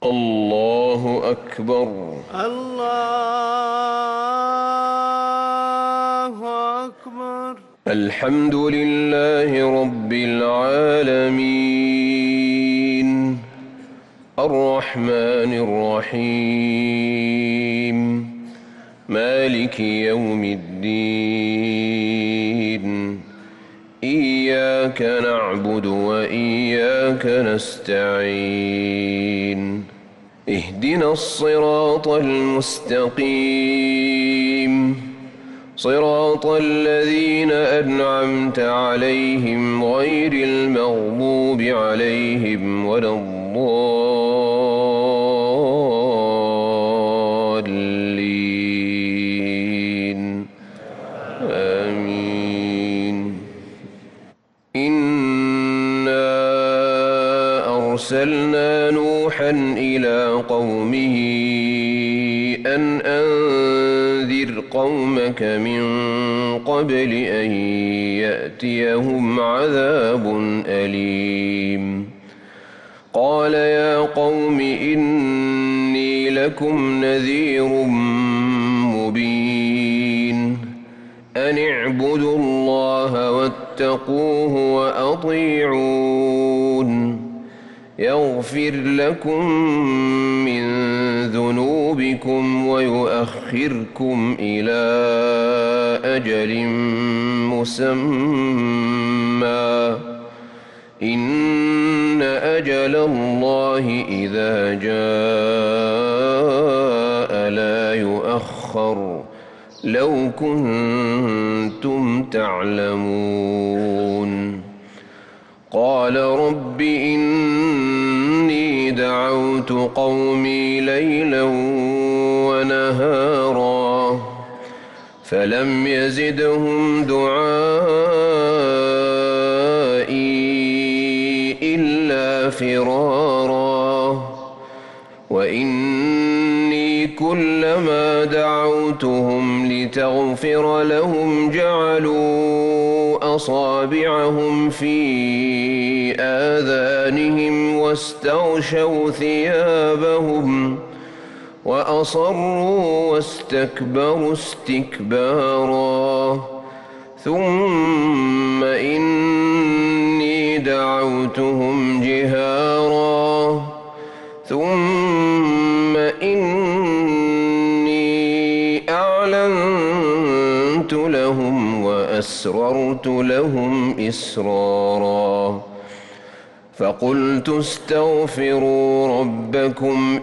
الله أكبر. الله أكبر. الحمد لله رب العالمين الرحمن الرحيم مالك يوم الدين إياك نعبد وإياك نستعين اهدنا الصراط المستقيم صراط الذين أنعمت عليهم غير المغضوب عليهم ولا الضالين آمين. إنا أرسلنا نوحا إلى قومه أن أنذر قومك من قبل أن يأتيهم عذاب أليم. قال يا قوم إني لكم نذير مبين أن اعبدوا الله واتقوه وأطيعون يغفر لكم من ذنوبكم ويؤخركم إلى أجل مسمى إن أجل الله إذا جاء لا يؤخر لو كنتم تعلمون. قال رب إني دعوت قومي ليلا ونهارا فلم يزدهم دعائي إلا فرارا وإني كلما دعوتهم لتغفر لهم جعلوا أصابعهم في آذانهم واستغشوا ثيابهم وأصروا واستكبروا استكبارا ثم إني دعوتهم جهارا ثم إني أعلنت لهم وأسررت لهم إسرارا فقلت استغفروا ربكم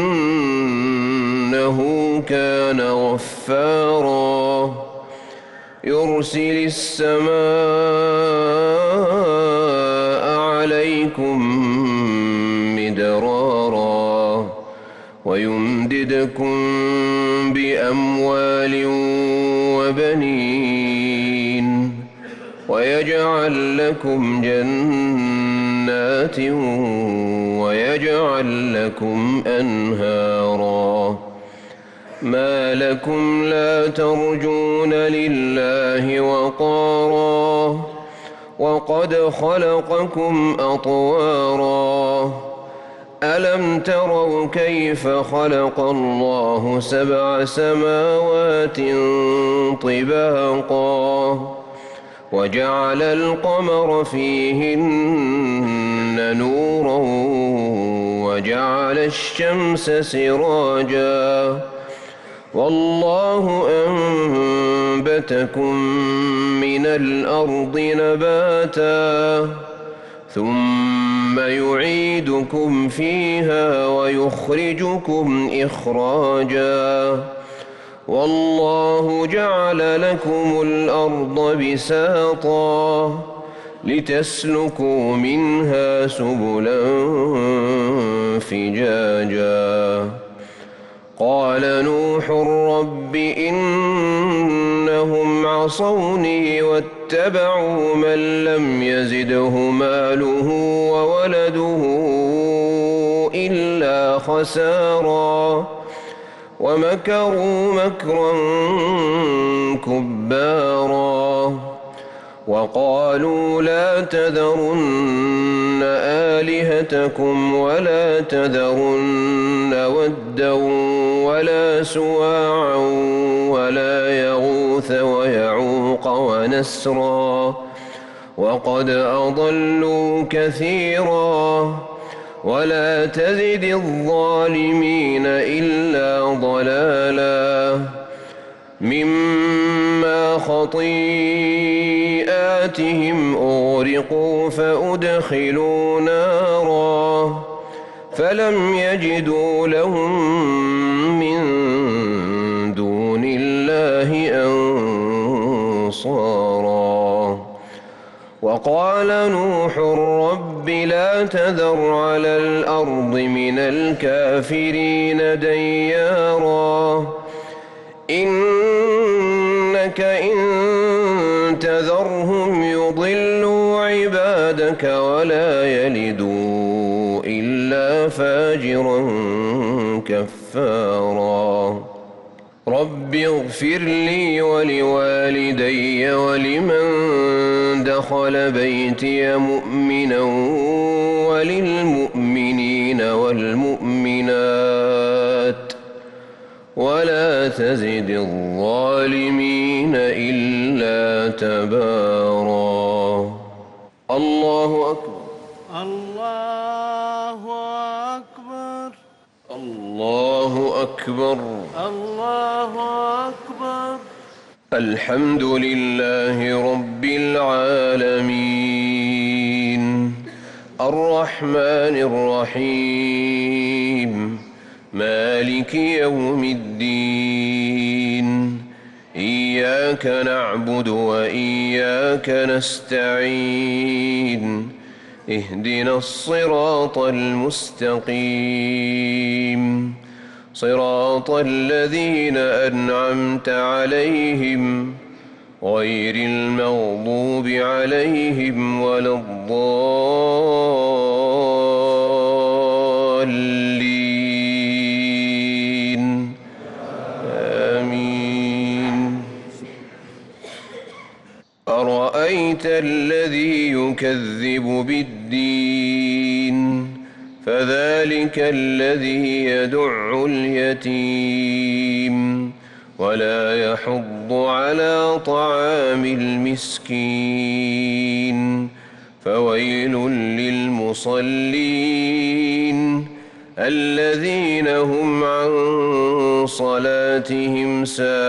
إنه كان غفارا يرسل السماء عليكم مدرارا ويمددكم بأموال وبنين ويجعل لكم جنات ويجعل لكم أنهارا ما لكم لا ترجون لله وقارا وقد خلقكم أطوارا ألم تروا كيف خلق الله 7 سماوات طباقا وجعل القمر فيهن نورا وجعل الشمس سراجا والله أنبتكم من الأرض نباتا ثم يعيدكم فيها ويخرجكم إخراجا والله جعل لكم الأرض بساطا لتسلكوا منها سبلا فجاجا قال نوح رب إنهم عصوني واتبعوا من لم يزده ماله وولده إلا خسارا ومكروا مكرا كبارا وقالوا لا تذرن آلهتكم ولا تذرن ودا ولا سواعا ولا يغوث ويعوق ونسرا وقد أضلوا كثيرا ولا تزد الظالمين إلا ضلالا مما خطيئاتهم أغرقوا فأدخلوا نارا فلم يجدوا لهم من دون الله أنصارا وقال نوح رب لا تذر على الأرض من الكافرين ديارا إنك إن تذرهم يضلوا عبادك ولا يلدوا إلا فاجرا كفارا رب اغفر لي ولوالدي ولمن دخل بيتي مؤمنا وللمؤمنين والمؤمنات ولا تزد الظالمين إلا تبارا الله أكبر الله أكبر الله أكبر الله أكبر الحمد لله رب العالمين الرحمن الرحيم مالك يوم الدين إياك نعبد وإياك نستعين اهدنا الصراط المستقيم صراط الذين أنعمت عليهم غير المغضوب عليهم ولا الضالين آمين أرأيت الذي يكذب بالدين فذلك الذي يدع اليتيم ولا يحض على طعام المسكين فويل للمصلين الذين هم عن صلاتهم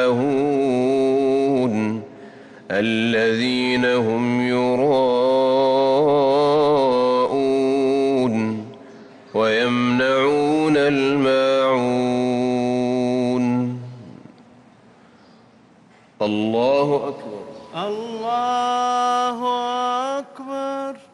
ساهون الذين هم يراءون ويمنعون الماعون الله أكبر الله أكبر